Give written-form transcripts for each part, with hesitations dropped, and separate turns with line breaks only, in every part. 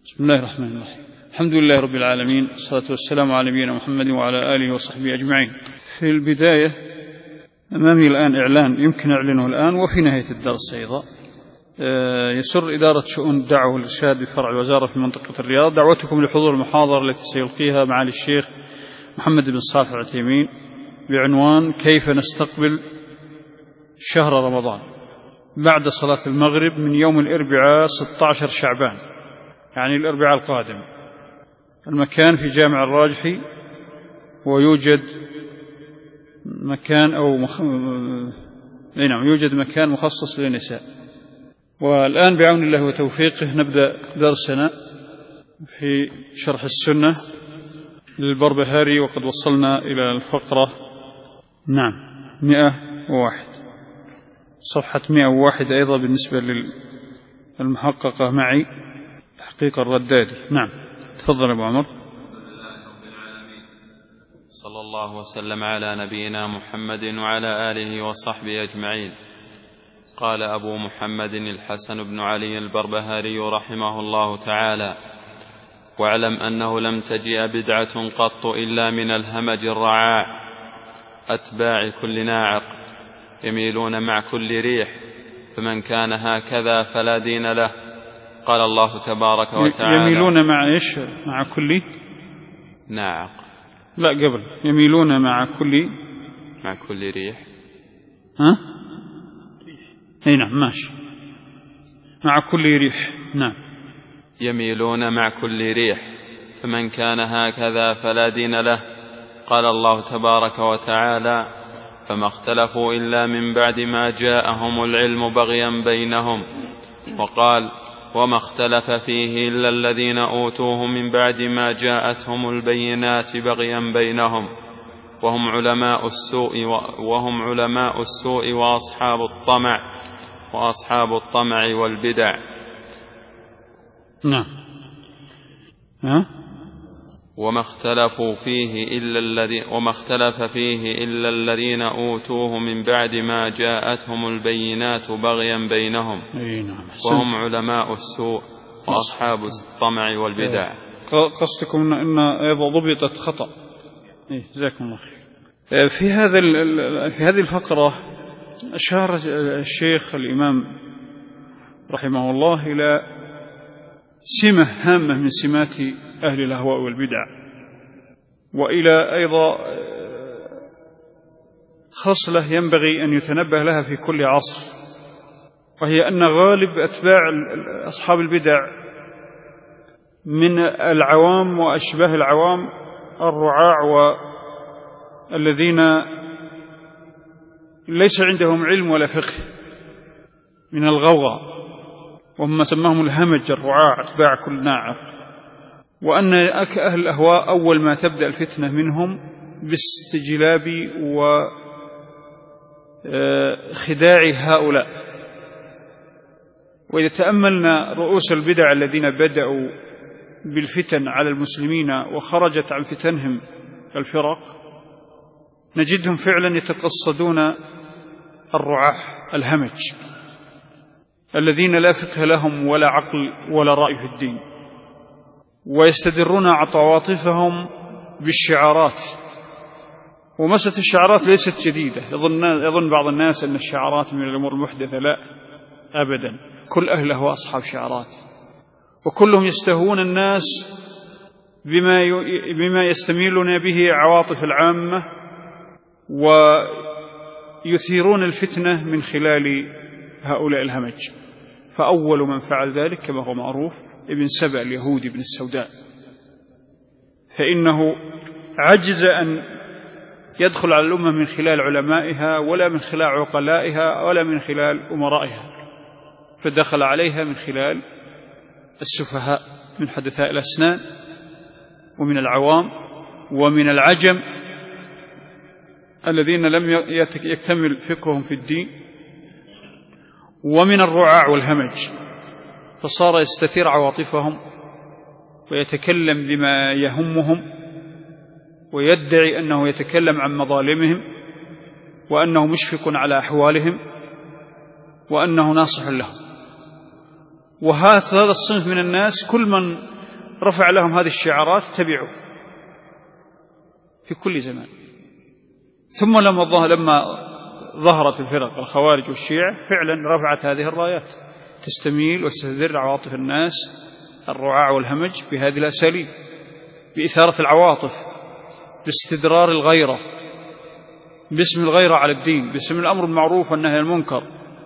بسم الله الرحمن الرحيم. الحمد لله رب العالمين، والصلاة والسلام على نبينا محمد وعلى آله وصحبه أجمعين. في البداية أمامي الآن إعلان يمكن أعلنه الآن وفي نهاية الدرس أيضا. يسر إدارة شؤون الدعوة والإرشاد بفرع الوزارة في منطقة الرياض دعوتكم لحضور المحاضرة التي سيلقيها معالي الشيخ محمد بن صالح العثيمين بعنوان كيف نستقبل شهر رمضان بعد صلاة المغرب من يوم الأربعاء 16 شعبان، يعني الأربعاء القادم. المكان في جامع الراجحي، ويوجد مكان يوجد مكان مخصص للنساء. والآن بعون الله وتوفيقه نبدأ درسنا في شرح السنة للبربهاري، وقد وصلنا إلى الفقرة 101، صفحة 101 أيضا بالنسبة للمحققة معي تحقيق الردادي. تفضل أبو عمر.
صلى الله وسلم على نبينا محمد وعلى آله وصحبه أجمعين. قال أبو محمد الحسن بن علي البربهاري رحمه الله تعالى: واعلم أنه لم تجئ بدعة قط إلا من الهمج الرعاع أتباع كل ناعق يميلون مع كل ريح، فمن كان هكذا فلا دين له. قال الله تبارك وتعالى:
يميلون مع إيش؟ مع كل
ناعق،
لا قبل يميلون مع كل
ريح.
نعم ماشي، مع كل ريح.
يميلون مع كل ريح، فمن كان هكذا فلا دين له. قال الله تبارك وتعالى: فما اختلفوا إلا من بعد ما جاءهم العلم بغيا بينهم. وقال: وما اختلف فيه إلا الذين أوتوه من بعد ما جاءتهم البينات بغيا بينهم، وهم علماء السوء وأصحاب الطمع والبدع. وما اختلف فيه إلا الذين أوتوه من بعد ما جاءتهم البينات بغيا بينهم، وهم علماء السوء وأصحاب الطمع والبدع.
قصدكم أن أيضا ضبطت خطأ. جزاكم الله خير. في هذه الفقرة أشار الشيخ الإمام رحمه الله إلى سمة هامة من سمات أهل الأهواء والبدع، وإلى أيضا خصلة ينبغي أن يتنبه لها في كل عصر، وهي أن غالب أتباع أصحاب البدع من العوام وأشباه العوام الرعاع، والذين ليس عندهم علم ولا فقه، من الغوغاء، وهم سماهم الهمج الرعاع أتباع كل ناعق. وأن أهل الأهواء أول ما تبدأ الفتنة منهم باستجلاب وخداع هؤلاء. وإذا تأملنا رؤوس البدع الذين بدأوا بالفتن على المسلمين وخرجت عن فتنهم الفرق، نجدهم فعلا يتقصدون الرعاح الهمج الذين لا فقه لهم ولا عقل ولا رأي في الدين، ويستدرون عواطفهم بالشعارات. ومسألة الشعارات ليست جديدة. يظن بعض الناس أن الشعارات من الأمور المحدثة. لا أبدا، كل أهل الأهواء أصحاب شعارات، وكلهم يستهون الناس بما يستميلون به عواطف العامة، ويثيرون الفتنة من خلال هؤلاء الهمج. فأول من فعل ذلك كما هو معروف ابن سبأ اليهودي بن السوداء، فإنه عجز أن يدخل على الأمة من خلال علمائها ولا من خلال عقلائها ولا من خلال أمرائها، فدخل عليها من خلال السفهاء من حدثاء الأسنان ومن العوام ومن العجم الذين لم يكتمل فقههم في الدين، ومن الرعاع والهمج، فصار يستثير عواطفهم ويتكلم بما يهمهم، ويدعي أنه يتكلم عن مظالمهم، وأنه مشفق على أحوالهم، وأنه ناصح لهم. وهذا الصنف من الناس كل من رفع لهم هذه الشعارات تبعوا في كل زمان. ثم لما ظهرت الفرق الخوارج والشيعة فعلا رفعت هذه الرايات تستميل وتستدر عواطف الناس الرعاع والهمج بهذه الأساليب، بإثارة العواطف، باستدرار الغيرة، باسم الغيرة على الدين، باسم الأمر بالمعروف والنهي عن المنكر.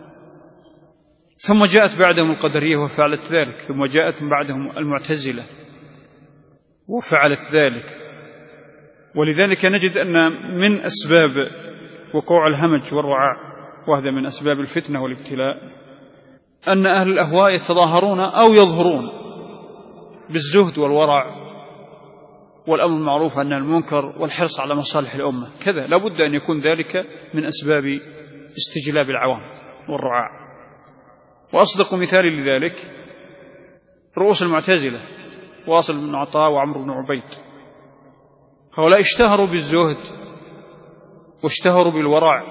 ثم جاءت بعدهم القدرية وفعلت ذلك، ثم جاءت من بعدهم المعتزلة وفعلت ذلك. ولذلك نجد أن من أسباب وقوع الهمج والرعاع، وهذا من أسباب الفتنة والابتلاء، أن أهل الأهواء يتظاهرون أو يظهرون بالزهد والورع والأمر بالمعروف والنهي عن المنكر والحرص على مصالح الأمة، كذا لابد أن يكون ذلك من أسباب استجلاب العوام والرعاع. وأصدق مثال لذلك رؤوس المعتزلة واصل بن عطاء وعمرو بن عبيد، هؤلاء اشتهروا بالزهد واشتهروا بالورع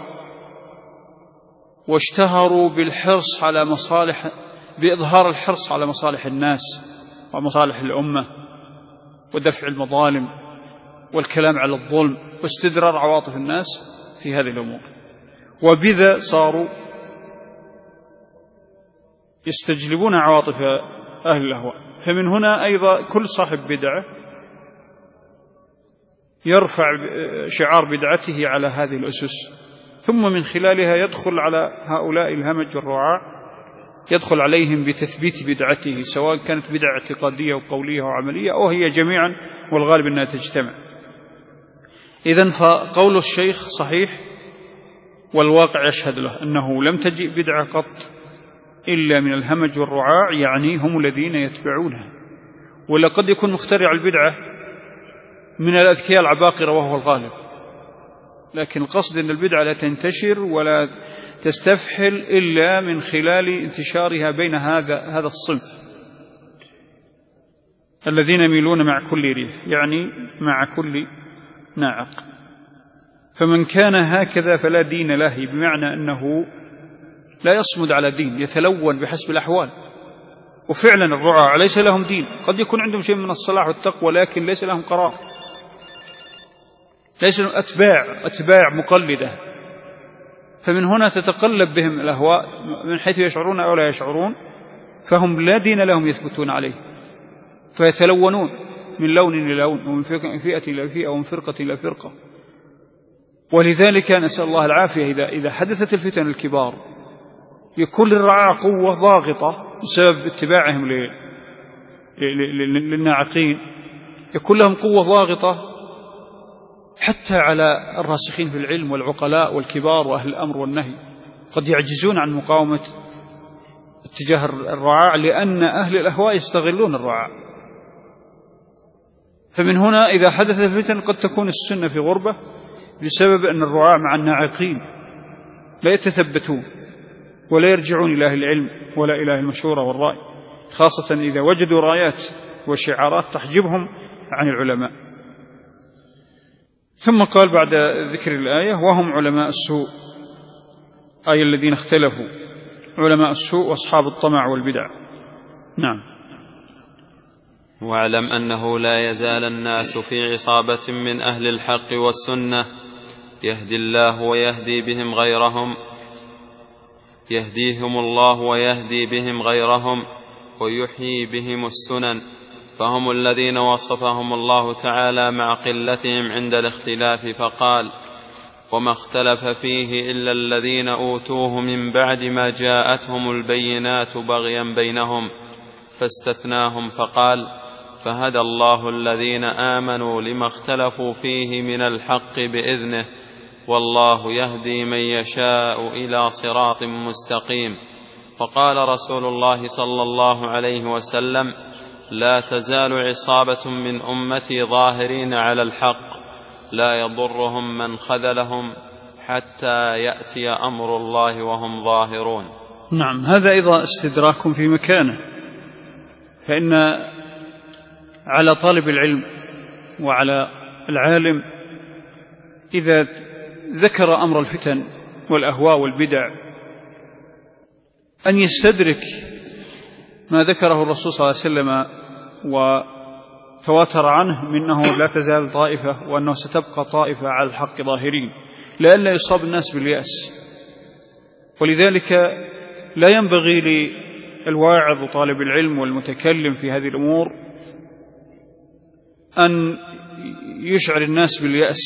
واشتهروا بالحرص على بإظهار الحرص على مصالح الناس ومصالح الأمة ودفع المظالم والكلام على الظلم واستدرار عواطف الناس في هذه الأمور، وبذا صاروا يستجلبون عواطف أهل الأهواء. فمن هنا أيضا كل صاحب بدعة يرفع شعار بدعته على هذه الأسس، ثم من خلالها يدخل على هؤلاء الهمج والرعاع، يدخل عليهم بتثبيت بدعته، سواء كانت بدعة اعتقادية وقولية وعملية أو هي جميعا، والغالب أنها تجتمع. إذن فقول الشيخ صحيح والواقع يشهد له أنه لم تجئ بدعة قط إلا من الهمج والرعاع، يعني هم الذين يتبعونها. ولا قد يكون مخترع البدعة من الأذكياء العباقرة وهو الغالب، لكن القصد أن البدعة لا تنتشر ولا تستفحل إلا من خلال انتشارها بين هذا الصنف الذين يميلون مع كل ريح، يعني مع كل ناعق. فمن كان هكذا فلا دين له، بمعنى أنه لا يصمد على دين، يتلون بحسب الأحوال. وفعلا الرعاع ليس لهم دين، قد يكون عندهم شيء من الصلاح والتقوى لكن ليس لهم قرار، ليس لهم أتباع مقلدة. فمن هنا تتقلب بهم الأهواء من حيث يشعرون أو لا يشعرون، فهم لا دين لهم يثبتون عليه، فيتلونون من لون إلى لون ومن فئة إلى فئة ومن فرقة إلى فرقة. ولذلك نسأل الله العافية إذا حدثت الفتن الكبار يكون للرعاع قوة ضاغطة بسبب اتباعهم للناعقين، يكون لهم قوة ضاغطة حتى على الراسخين في العلم والعقلاء والكبار وأهل الأمر والنهي، قد يعجزون عن مقاومة اتجاه الرعاع، لأن أهل الأهواء يستغلون الرعاع. فمن هنا إذا حدثت الفتن قد تكون السنة في غربة بسبب أن الرعاع مع الناعقين لا يتثبتون ولا يرجعون إلى أهل العلم ولا إلى أهل المشورة والرأي، خاصة إذا وجدوا رايات وشعارات تحجبهم عن العلماء. ثم قال بعد ذكر الآية: وهم علماء السوء، أي الذين اختلفوا، علماء السوء وأصحاب الطمع والبدع. نعم.
واعلم أنه لا يزال الناس في عصابة من أهل الحق والسنة يهدي الله ويهدي بهم غيرهم، يهديهم الله ويهدي بهم غيرهم ويحيي بهم السنن، فهم الذين وصفهم الله تعالى مع قلتهم عند الاختلاف فقال: وما اختلف فيه إلا الذين أوتوه من بعد ما جاءتهم البينات بغيا بينهم، فاستثناهم فقال: فهدى الله الذين آمنوا لما اختلفوا فيه من الحق بإذنه، والله يهدي من يشاء إلى صراط مستقيم. وقال رسول الله صلى الله عليه وسلم: لا تزال عصابة من أمتي ظاهرين على الحق لا يضرهم من خذلهم حتى يأتي أمر الله وهم ظاهرون.
نعم، هذا أيضا استدراك في مكانه، فإن على طالب العلم وعلى العالم إذا ذكر أمر الفتن والأهواء والبدع أن يستدرك ما ذكره الرسول صلى الله عليه وسلم تواتر عنه منه لا تزال طائفة وأنه ستبقى طائفة على الحق ظاهرين، لئلا يصاب الناس باليأس. ولذلك لا ينبغي للواعظ وطالب العلم والمتكلم في هذه الأمور أن يشعر الناس باليأس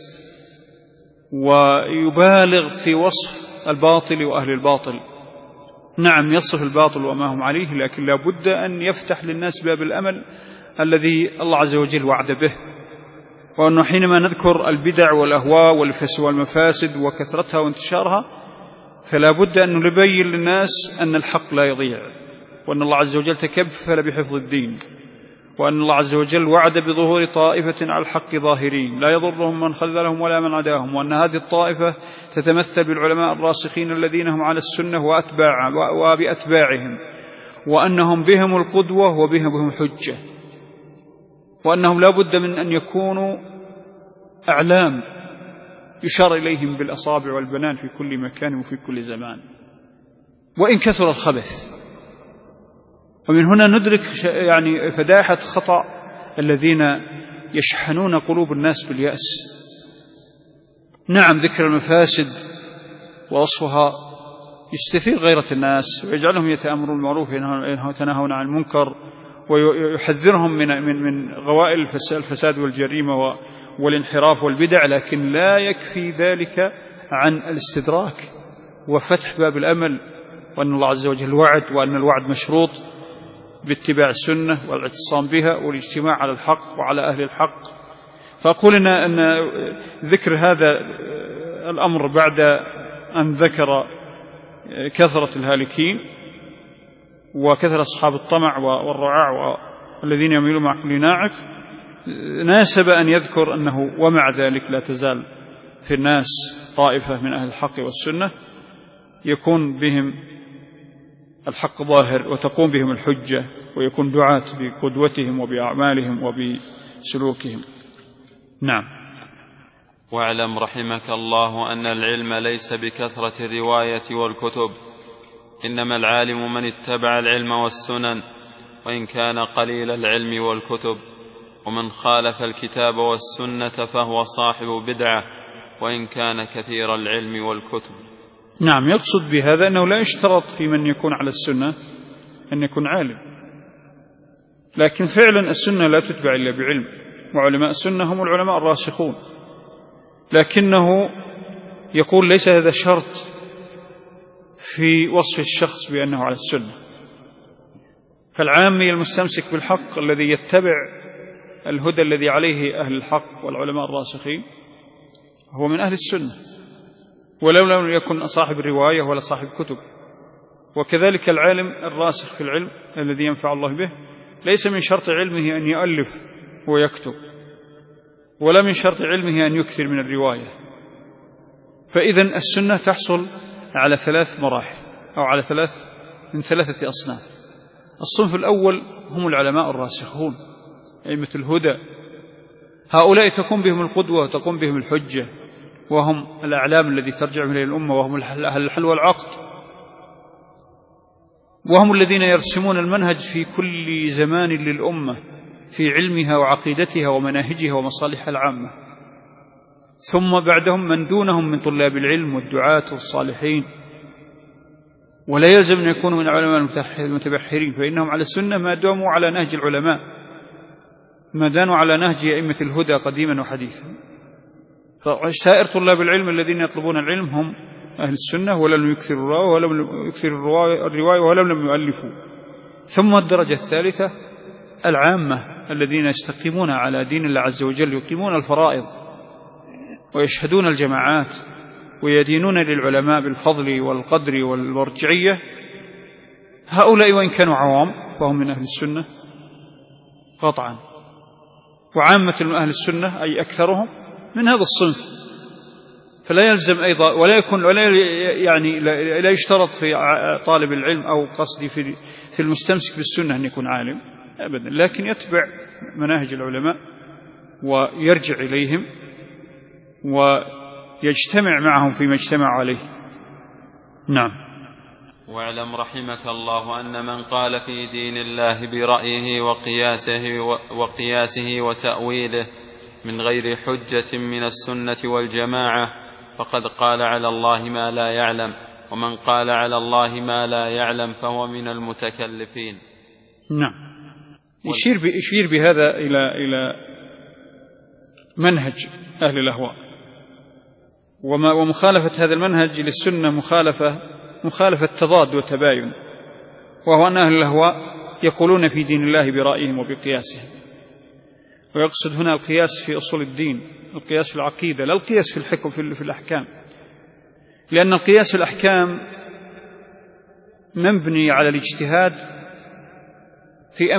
ويبالغ في وصف الباطل وأهل الباطل. نعم، يصف الباطل وما هم عليه، لكن لا بد أن يفتح للناس باب الأمل الذي الله عز وجل وعد به، وأنه حينما نذكر البدع والأهواء والمفاسد وكثرتها وانتشارها فلا بد أن نبين للناس أن الحق لا يضيع، وأن الله عز وجل تكفل بحفظ الدين، وأن الله عز وجل وعد بظهور طائفة على الحق ظاهرين لا يضرهم من خذلهم ولا من عداهم، وأن هذه الطائفة تتمثل بالعلماء الراسخين الذين هم على السنة وبأتباعهم، وأنهم بهم القدوة وبهم حجة، وأنهم لا بد من أن يكونوا أعلام يشار إليهم بالأصابع والبنان في كل مكان وفي كل زمان وإن كثر الخبث. ومن هنا ندرك يعني فداحة خطأ الذين يشحنون قلوب الناس باليأس. نعم، ذكر المفاسد ووصفها يستثير غيرة الناس ويجعلهم يتأمرون بالمعروف ويتناهون عن المنكر، ويحذرهم من غوائل الفساد والجريمة والانحراف والبدع، لكن لا يكفي ذلك عن الاستدراك وفتح باب الأمل، وأن الله عز وجل وعد، وأن الوعد مشروط باتباع السنة والاعتصام بها والاجتماع على الحق وعلى أهل الحق. فأقول أن ذكر هذا الأمر بعد أن ذكر كثرة الهالكين وكثرة أصحاب الطمع والرعاع والذين يميلون مع كل ناعق، ناسب أن يذكر أنه ومع ذلك لا تزال في الناس طائفة من أهل الحق والسنة يكون بهم الحق ظاهر وتقوم بهم الحجة، ويكون دعاة بقدوتهم وبأعمالهم وبسلوكهم. نعم.
واعلم رحمك الله أن العلم ليس بكثرة الرواية والكتب، إنما العالم من اتبع العلم والسنن، وإن كان قليل العلم والكتب، ومن خالف الكتاب والسنة فهو صاحب بدعة وإن كان كثير العلم والكتب.
نعم، يقصد بهذا أنه لا يشترط في من يكون على السنة أن يكون عالم، لكن فعلا السنة لا تتبع إلا بعلم، وعلماء السنة هم العلماء الراسخون، لكنه يقول ليس هذا شرط في وصف الشخص بأنه على السنة. فالعامي المستمسك بالحق الذي يتبع الهدى الذي عليه أهل الحق والعلماء الراسخين هو من أهل السنة، ولو لم يكن صاحب الرواية ولا صاحب كتب. وكذلك العالم الراسخ في العلم الذي ينفع الله به ليس من شرط علمه أن يؤلف ويكتب، ولا من شرط علمه أن يكثر من الرواية. فإذن السنة تحصل على 3 مراحل أو على ثلاثة أصناف. الصنف الأول هم العلماء الراسخون أئمة الهدى، هؤلاء تقوم بهم القدوة وتقوم بهم الحجة، وهم الأعلام الذي ترجع إليه الأمة، وهم أهل الحل والعقد، وهم الذين يرسمون المنهج في كل زمان للأمة في علمها وعقيدتها ومناهجها ومصالحها العامة. ثم بعدهم من دونهم من طلاب العلم والدعاة والصالحين، ولا يلزم أن يكونوا من العلماء المتبحرين، فإنهم على السنة ما داموا على نهج العلماء، ما دانوا على نهج أئمة الهدى قديما وحديثا. فسائر طلاب العلم الذين يطلبون العلم هم أهل السنة، ولم يكثروا الرواية ولم يؤلفوا. ثم الدرجة الثالثة العامة الذين يستقيمون على دين الله عز وجل، يقيمون الفرائض ويشهدون الجماعات ويدينون للعلماء بالفضل والقدر والمرجعية. هؤلاء وإن كانوا عوام فهم من أهل السنة قطعا، وعامة أهل السنة أي أكثرهم من هذا الصنف. فلا يلزم أيضا لا يشترط في طالب العلم أو قصدي في المستمسك بالسنة أن يكون عالم أبدا، لكن يتبع مناهج العلماء ويرجع إليهم ويجتمع معهم فيما اجتمع عليه. نعم.
واعلم رحمك الله أن من قال في دين الله برأيه وقياسه وتأويله من غير حجة من السنة والجماعة فقد قال على الله ما لا يعلم، ومن قال على الله ما لا يعلم فهو من المتكلفين.
نعم. يشير بهذا إلى منهج أهل الأهواء، ومخالفة هذا المنهج للسنة مخالفة تضاد وتباين، وهو أن أهل الأهواء يقولون في دين الله برأيهم وبقياسهم، ويقصد هنا القياس في أصول الدين، القياس في العقيدة، لا القياس في الحكم في الأحكام، لأن القياس في الأحكام مبني على الاجتهاد في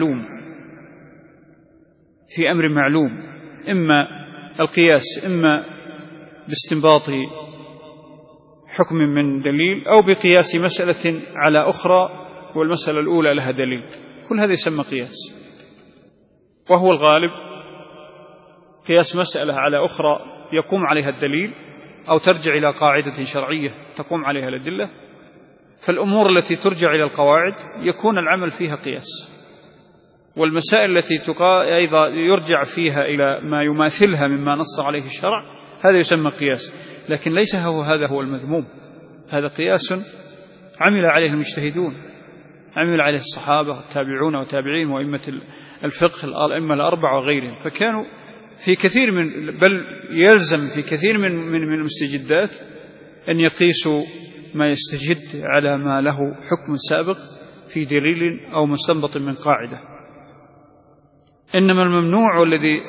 أمر معلوم، إما القياس إما باستنباط حكم من دليل أو بقياس مسألة على أخرى والمسألة الأولى لها دليل، كل هذا يسمى قياس. وهو الغالب قياس مسألة على أخرى يقوم عليها الدليل أو ترجع إلى قاعدة شرعية تقوم عليها الأدلة، فالأمور التي ترجع إلى القواعد يكون العمل فيها قياس، والمسائل التي أيضا يرجع فيها إلى ما يماثلها مما نص عليه الشرع هذا يسمى قياس، لكن ليس هذا هو المذموم، هذا قياس عمل عليه المجتهدون، عمل عليه الصحابة والتابعون وتابعين وأئمة الفقه الأئمة الأربعة وغيرهم، فكانوا في كثير بل يلزم في كثير من المستجدات أن يقيسوا ما يستجد على ما له حكم سابق في دليل أو مستنبط من قاعدة. إنما الممنوع والذي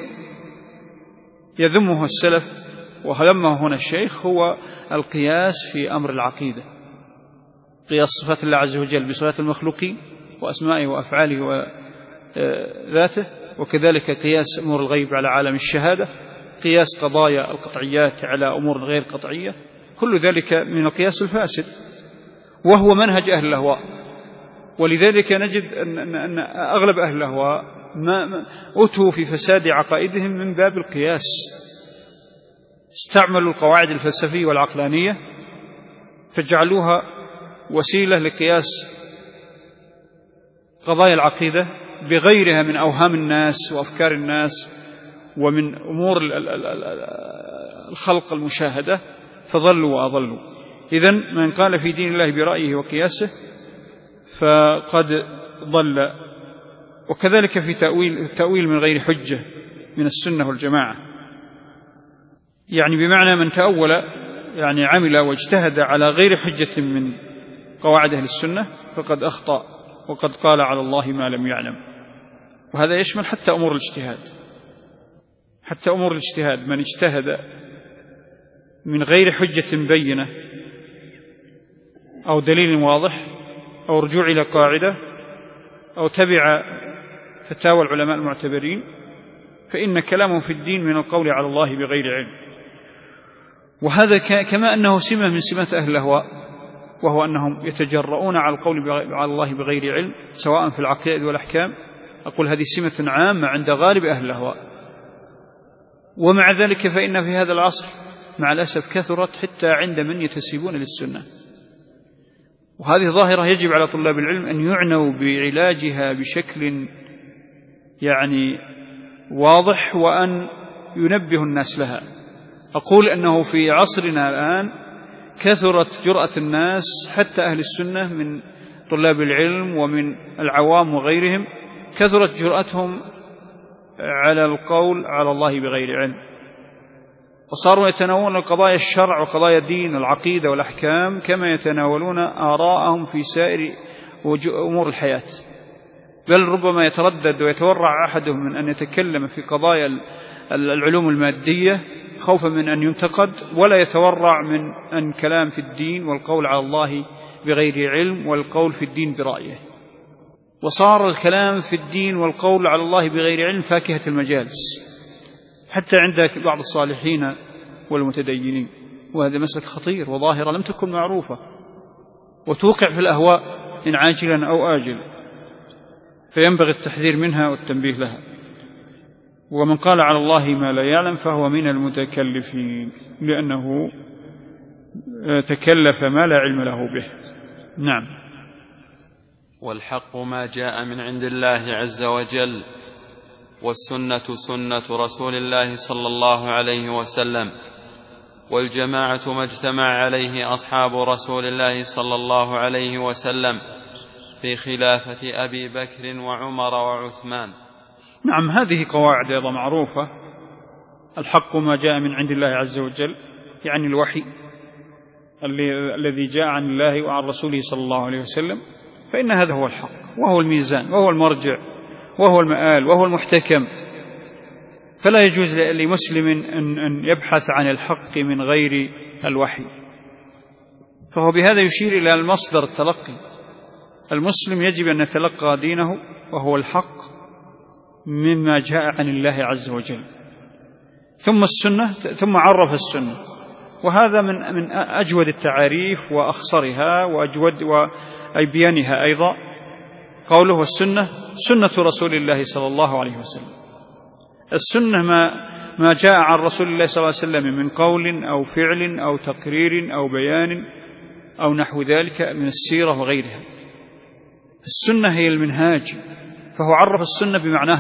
يذمه السلف وذمه هنا الشيخ هو القياس في أمر العقيدة، قياس صفات الله عز وجل بصفات المخلوقين وأسمائه وأفعاله وذاته، وكذلك قياس أمور الغيب على عالم الشهادة، قياس قضايا القطعيات على أمور غير قطعية، كل ذلك من القياس الفاسد، وهو منهج أهل الأهواء. ولذلك نجد أن أغلب أهل الأهواء ما أتوا في فساد عقائدهم من باب القياس، استعملوا القواعد الفلسفية والعقلانية فجعلوها وسيلة لقياس قضايا العقيدة بغيرها من أوهام الناس وأفكار الناس ومن أمور الخلق المشاهدة، فضلوا وأضلوا. إذن من قال في دين الله برأيه وقياسه فقد ضل. وكذلك في تأويل من غير حجة من السنة والجماعة، يعني بمعنى من تأول يعني عمل واجتهد على غير حجة من قواعد أهل السنة فقد أخطأ وقد قال على الله ما لم يعلم. وهذا يشمل حتى أمور الاجتهاد، من اجتهد من غير حجة بينة أو دليل واضح أو رجوع إلى قاعدة أو تبع فتاوى العلماء المعتبرين فإن كلامه في الدين من القول على الله بغير علم. وهذا كما أنه سمة من سمات أهل الأهواء، وهو أنهم يتجرؤون على القول على الله بغير علم سواء في العقائد والأحكام، أقول هذه سمة عامة عند غالب أهل الأهواء. ومع ذلك فإن في هذا العصر مع الأسف كثرت حتى عند من يتسيبون للسنة، وهذه ظاهرة يجب على طلاب العلم أن يعنوا بعلاجها بشكل يعني واضح وأن ينبه الناس لها. أقول أنه في عصرنا الآن كثرت جرأة الناس حتى أهل السنة من طلاب العلم ومن العوام وغيرهم، كثرت جرأتهم على القول على الله بغير علم، وصاروا يتناولون قضايا الشرع وقضايا الدين والعقيدة والأحكام كما يتناولون آراءهم في سائر أمور الحياة، بل ربما يتردد ويتورع أحدهم من أن يتكلم في قضايا العلوم المادية خوفا من أن ينتقد، ولا يتورع من أن كلام في الدين والقول على الله بغير علم والقول في الدين برأيه. وصار الكلام في الدين والقول على الله بغير علم فاكهة المجالس حتى عند بعض الصالحين والمتدينين، وهذا مسلك خطير وظاهرة لم تكن معروفة وتوقع في الأهواء إن عاجلا أو آجل، فينبغي التحذير منها والتنبيه لها. ومن قال على الله ما لا يعلم فهو من المتكلفين، لأنه تكلف ما لا علم له به. نعم.
والحق ما جاء من عند الله عز وجل، والسنة سنة رسول الله صلى الله عليه وسلم، والجماعة ما اجتمع عليه أصحاب رسول الله صلى الله عليه وسلم في خلافة أبي بكر وعمر وعثمان.
نعم، هذه قواعد أيضا معروفة. الحق ما جاء من عند الله عز وجل، يعني الوحي الذي جاء عن الله وعن رسوله صلى الله عليه وسلم، فإن هذا هو الحق، وهو الميزان، وهو المرجع، وهو المآل، وهو المحتكم. فلا يجوز لمسلم أن يبحث عن الحق من غير الوحي، فهو بهذا يشير إلى المصدر التلقي. المسلم يجب أن يتلقى دينه وهو الحق مما جاء عن الله عز وجل، ثم السنة، ثم عرف السنة. وهذا من أجود التعاريف وأخصرها وأبيانها أيضا قوله والسنة سنة رسول الله صلى الله عليه وسلم. السنة ما جاء عن رسول الله صلى الله عليه وسلم من قول أو فعل أو تقرير أو بيان أو نحو ذلك من السيرة وغيرها. السنة هي المنهاج، فهو عرف السنة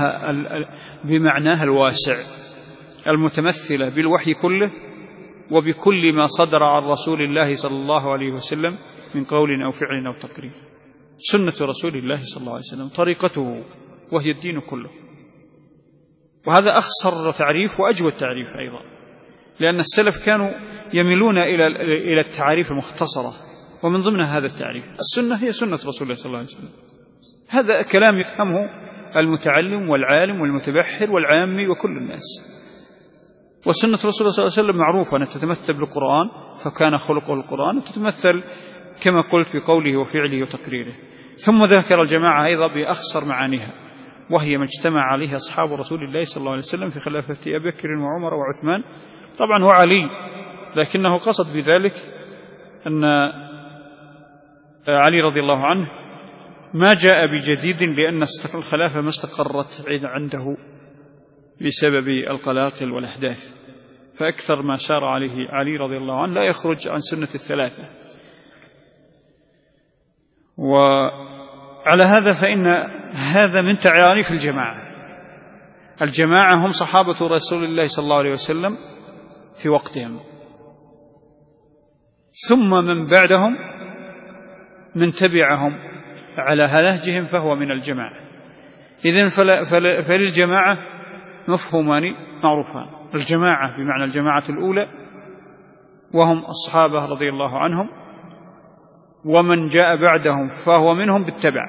بمعناها الواسع المتمثلة بالوحي كله وبكل ما صدر عن رسول الله صلى الله عليه وسلم من قول أو فعل أو تقرير. سنة رسول الله صلى الله عليه وسلم طريقته، وهي الدين كله. وهذا أخصر تعريف وأجود تعريف أيضا، لأن السلف كانوا يميلون إلى التعاريف المختصرة، ومن ضمن هذا التعريف السنة هي سنة رسول الله صلى الله عليه وسلم. هذا كلام يفهمه المتعلم والعالم والمتبحر والعامي وكل الناس. وسنة رسول الله صلى الله عليه وسلم معروفة أن تتمثل بالقرآن، فكان خلقه القرآن، وتتمثل كما قلت بقوله وفعله وتقريره. ثم ذكر الجماعة أيضا بأخصر معانيها، وهي ما اجتمع عليه أصحاب رسول الله صلى الله عليه وسلم في خلافة أبي بكر وعمر وعثمان، طبعا وعلي، لكنه قصد بذلك أن علي رضي الله عنه ما جاء بجديد، لأن الخلافة ما استقرت عنده بسبب القلاقل والأحداث، فأكثر ما سار عليه علي رضي الله عنه لا يخرج عن سنة الثلاثة. وعلى هذا فإن هذا من تعاريف الجماعة. الجماعة هم صحابة رسول الله صلى الله عليه وسلم في وقتهم، ثم من بعدهم من تبعهم على نهجهم فهو من الجماعة. إذن فللجماعة مفهومان معروفان: الجماعة بمعنى الجماعة الأولى وهم الصحابة رضي الله عنهم، ومن جاء بعدهم فهو منهم بالتبع.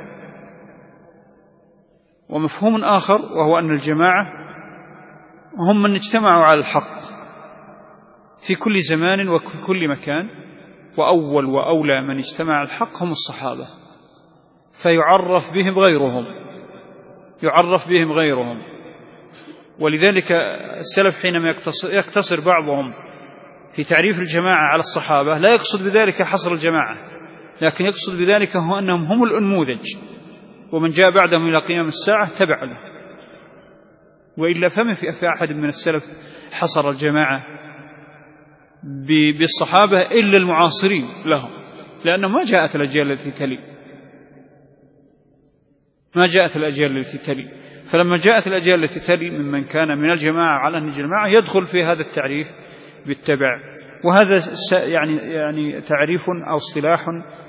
ومفهوم آخر وهو أن الجماعة هم من اجتمعوا على الحق في كل زمان وفي كل مكان، وأول وأولى من اجتمع على الحق هم الصحابة، فيعرف بهم غيرهم. ولذلك السلف حينما يقتصر بعضهم في تعريف الجماعة على الصحابة لا يقصد بذلك حصر الجماعة، لكن يقصد بذلك هو أنهم هم الأنموذج، ومن جاء بعدهم إلى قيام الساعة تبع له. وإلا فما في أحد من السلف حصر الجماعة بالصحابة إلا المعاصرين لهم، لأنه ما جاءت الأجيال التي تلي. فلما جاءت الأجيال التي تلي ممن كان من الجماعة على أن الجماعة يدخل في هذا التعريف بالتبع. وهذا يعني تعريف أو اصطلاح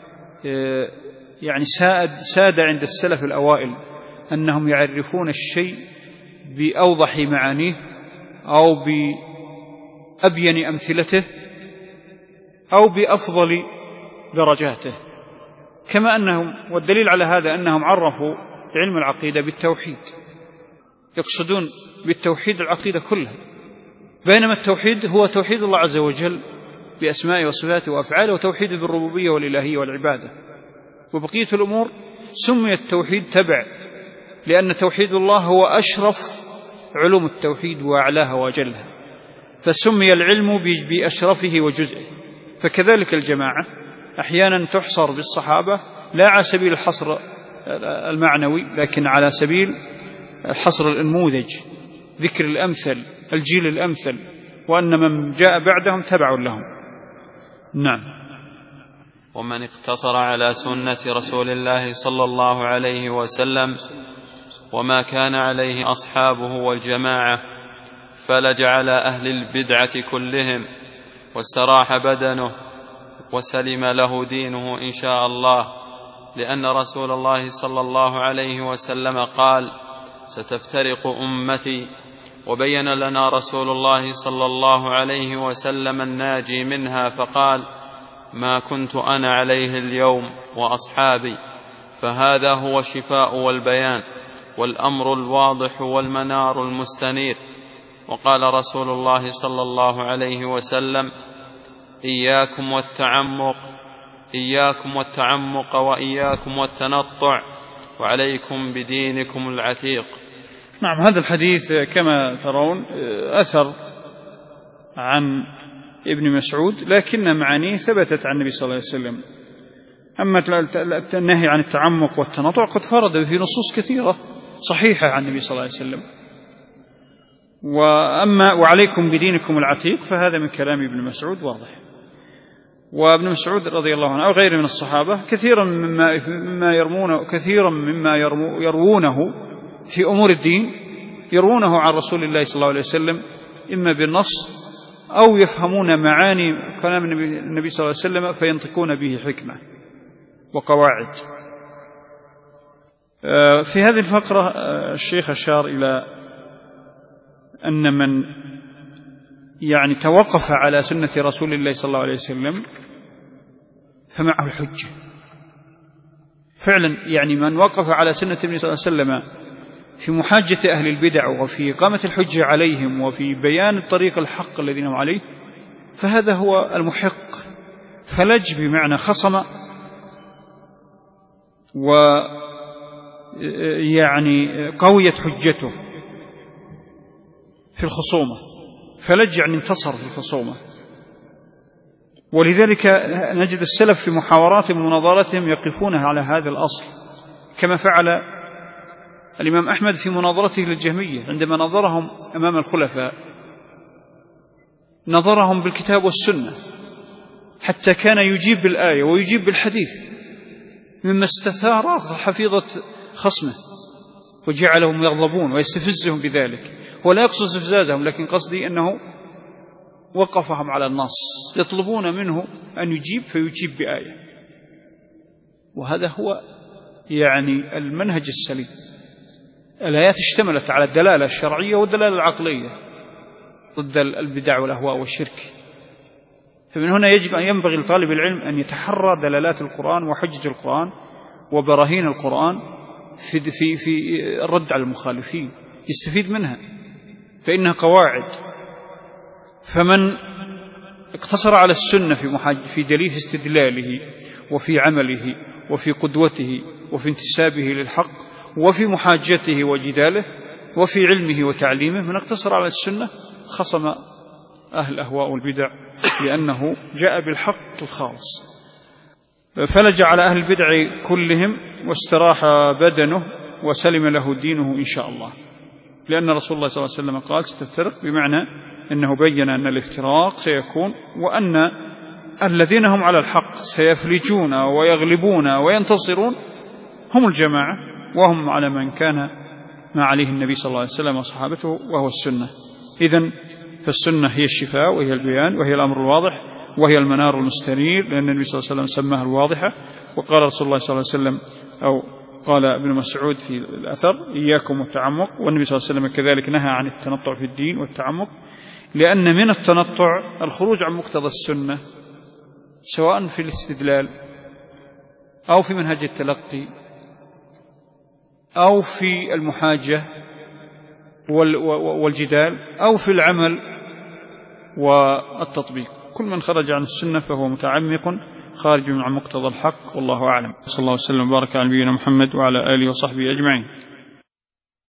يعني ساد عند السلف الأوائل، أنهم يعرفون الشيء بأوضح معانيه أو بأبين أمثلته أو بأفضل درجاته. كما أنهم، والدليل على هذا أنهم عرفوا علم العقيدة بالتوحيد، يقصدون بالتوحيد العقيدة كلها، بينما التوحيد هو توحيد الله عز وجل بأسمائه وصفاته وأفعاله، وتوحيد بالربوبية والإلهية والعبادة. وبقية الأمور سمي التوحيد تبع، لأن توحيد الله هو أشرف علوم التوحيد وأعلاها وأجلها، فسمي العلم بأشرفه وجزئه. فكذلك الجماعة أحيانا تحصر بالصحابة لا على سبيل الحصر المعنوي، لكن على سبيل الحصر الأنموذج، ذكر الأمثل، الجيل الأمثل، وأن من جاء بعدهم تبع لهم. نعم.
ومن اقتصر على سنة رسول الله صلى الله عليه وسلم وما كان عليه أصحابه والجماعة فلج على أهل البدعة كلهم واستراح بدنه وسلم له دينه إن شاء الله، لأن رسول الله صلى الله عليه وسلم قال: ستفترق أمتي، وبين لنا رسول الله صلى الله عليه وسلم الناجي منها فقال: ما كنت أنا عليه اليوم وأصحابي، فهذا هو الشفاء والبيان والأمر الواضح والمنار المستنير. وقال رسول الله صلى الله عليه وسلم: إياكم والتعمق وإياكم والتنطع وعليكم بدينكم العتيق.
نعم، هذا الحديث كما ترون أثر عن ابن مسعود، لكن معانيه ثبتت عن النبي صلى الله عليه وسلم. أما النهي عن التعمق والتنطع قد فرد في نصوص كثيرة صحيحة عن النبي صلى الله عليه وسلم. وأما وعليكم بدينكم العتيق فهذا من كلام ابن مسعود واضح. وابن مسعود رضي الله عنه أو غيره من الصحابة كثيرا مما يروونه في أمور الدين يروونه عن رسول الله صلى الله عليه وسلم إما بالنص أو يفهمون معاني كلام النبي صلى الله عليه وسلم فينطقون به حكمة وقواعد. في هذه الفقرة الشيخ أشار إلى أن من توقف على سنة رسول الله صلى الله عليه وسلم فمعه الحجة فعلا. من وقف على سنة النبي صلى الله عليه وسلم في محاجة أهل البدع وفي إقامة الحجة عليهم وفي بيان الطريق الحق الذين هم عليه فهذا هو المحق. فلج بمعنى خصم، قويت حجته في الخصومة. فلج انتصر في الخصومة. ولذلك نجد السلف في محاوراتهم ومناظراتهم يقفون على هذا الأصل، كما فعل الإمام أحمد في مناظرته للجهمية عندما نظرهم أمام الخلفاء، نظرهم بالكتاب والسنة حتى كان يجيب بالآية ويجيب بالحديث، مما استثار حفيظة خصمه وجعلهم يغضبون ويستفزهم بذلك. ولا يقصد استفزازهم، لكن قصدي أنه وقفهم على النص، يطلبون منه أن يجيب فيجيب بآية. وهذا هو المنهج السليم. الآيات اشتملت على الدلالة الشرعية والدلالة العقلية ضد البدع والأهواء والشرك. فمن هنا يجب أن ينبغي لطالب العلم أن يتحرى دلالات القرآن وحجج القرآن وبراهين القرآن في الرد على المخالفين، يستفيد منها فإنها قواعد. فمن اقتصر على السنة في دليل استدلاله وفي عمله وفي قدوته وفي انتسابه للحق وفي محاجته وجداله وفي علمه وتعليمه، من اقتصر على السنة خصم أهل الأهواء والبدع لأنه جاء بالحق الخالص. فلج على أهل البدع كلهم واستراح بدنه وسلم له دينه إن شاء الله، لأن رسول الله صلى الله عليه وسلم قال: ستفترق، بمعنى أنه بين أن الافتراق سيكون، وأن الذين هم على الحق سيفلجون ويغلبون وينتصرون هم الجماعة، وهم على من كان ما عليه النبي صلى الله عليه وسلم وصحابته وهو السنة. إذن فالسنة هي الشفاء وهي البيان وهي الأمر الواضح وهي المنار المستنير، لأن النبي صلى الله عليه وسلم سماها الواضحة. وقال رسول الله صلى الله عليه وسلم أو قال ابن مسعود في الأثر: إياكم والتعمق. والنبي صلى الله عليه وسلم كذلك نهى عن التنطع في الدين والتعمق، لأن من التنطع الخروج عن مقتضى السنة، سواء في الاستدلال أو في منهج التلقي أو في المحاجة والجدال أو في العمل والتطبيق. كل من خرج عن السنة فهو متعمق خارج عن مقتضى الحق، والله أعلم. صلى الله وسلم وبارك على نبينا محمد وعلى آله وصحبه أجمعين.